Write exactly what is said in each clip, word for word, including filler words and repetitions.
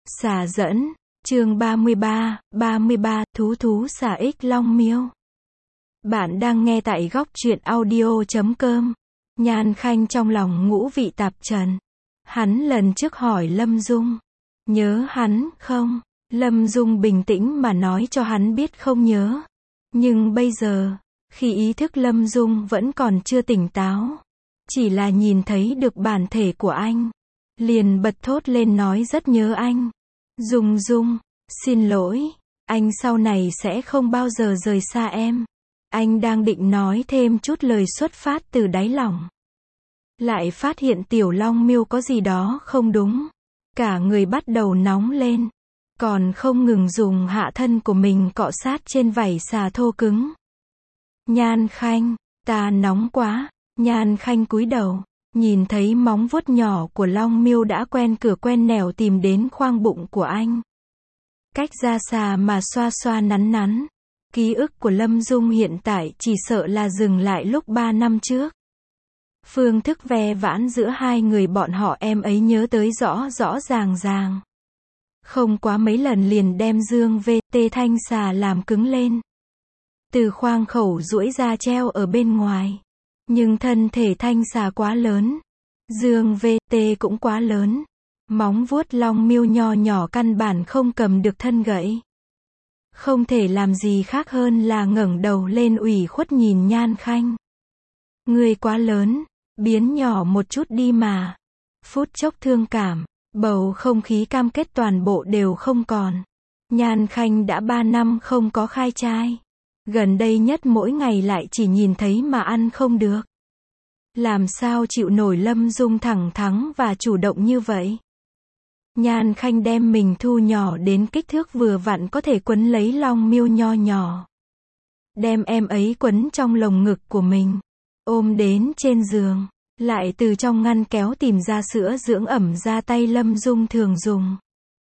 Xà dẫn, chương ba mươi ba, ba mươi ba, thú thú xà ích long miêu. Bạn đang nghe tại góc truyện audio chấm com. Nhan Khanh trong lòng ngũ vị tạp trần. Hắn lần trước hỏi Lâm Dung, nhớ hắn không? Lâm Dung bình tĩnh mà nói cho hắn biết không nhớ. Nhưng bây giờ, khi ý thức Lâm Dung vẫn còn chưa tỉnh táo, chỉ là nhìn thấy được bản thể của anh, liền bật thốt lên nói rất nhớ anh. Dung Dung, xin lỗi, anh sau này sẽ không bao giờ rời xa em. Anh đang định nói thêm chút lời xuất phát từ đáy lòng, lại phát hiện tiểu long miêu có gì đó không đúng. Cả người bắt đầu nóng lên, còn không ngừng dùng hạ thân của mình cọ sát trên vảy xà thô cứng. Nhan Khanh, ta nóng quá. Nhan Khanh cúi đầu, nhìn thấy móng vuốt nhỏ của long miêu đã quen cửa quen nẻo tìm đến khoang bụng của anh. Cách ra xà mà xoa xoa nắn nắn. Ký ức của Lâm Dung hiện tại chỉ sợ là dừng lại lúc ba năm trước. Phương thức ve vãn giữa hai người bọn họ em ấy nhớ tới rõ rõ ràng ràng. Không quá mấy lần liền đem dương vê tê thanh xà làm cứng lên. Từ khoang khẩu duỗi ra treo ở bên ngoài. Nhưng thân thể thanh xà quá lớn. Dương vê tê cũng quá lớn. Móng vuốt long miêu nho nhỏ căn bản không cầm được thân gãy. Không thể làm gì khác hơn là ngẩng đầu lên ủy khuất nhìn Nhan Khanh. Người quá lớn, biến nhỏ một chút đi mà. Phút chốc thương cảm, bầu không khí cam kết toàn bộ đều không còn. Nhan Khanh đã ba năm không có khai trai. Gần đây nhất mỗi ngày lại chỉ nhìn thấy mà ăn không được. Làm sao chịu nổi Lâm Dung thẳng thắn và chủ động như vậy? Nhan Khanh đem mình thu nhỏ đến kích thước vừa vặn có thể quấn lấy long miêu nho nhỏ. Đem em ấy quấn trong lồng ngực của mình. Ôm đến trên giường. Lại từ trong ngăn kéo tìm ra sữa dưỡng ẩm da tay Lâm Dung thường dùng.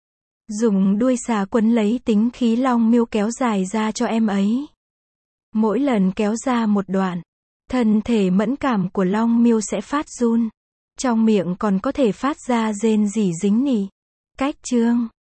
Dùng đuôi xà quấn lấy tính khí long miêu kéo dài ra cho em ấy. Mỗi lần kéo ra một đoạn, thân thể mẫn cảm của long miêu sẽ phát run. Trong miệng còn có thể phát ra rên rỉ dính nỉ. Cách chương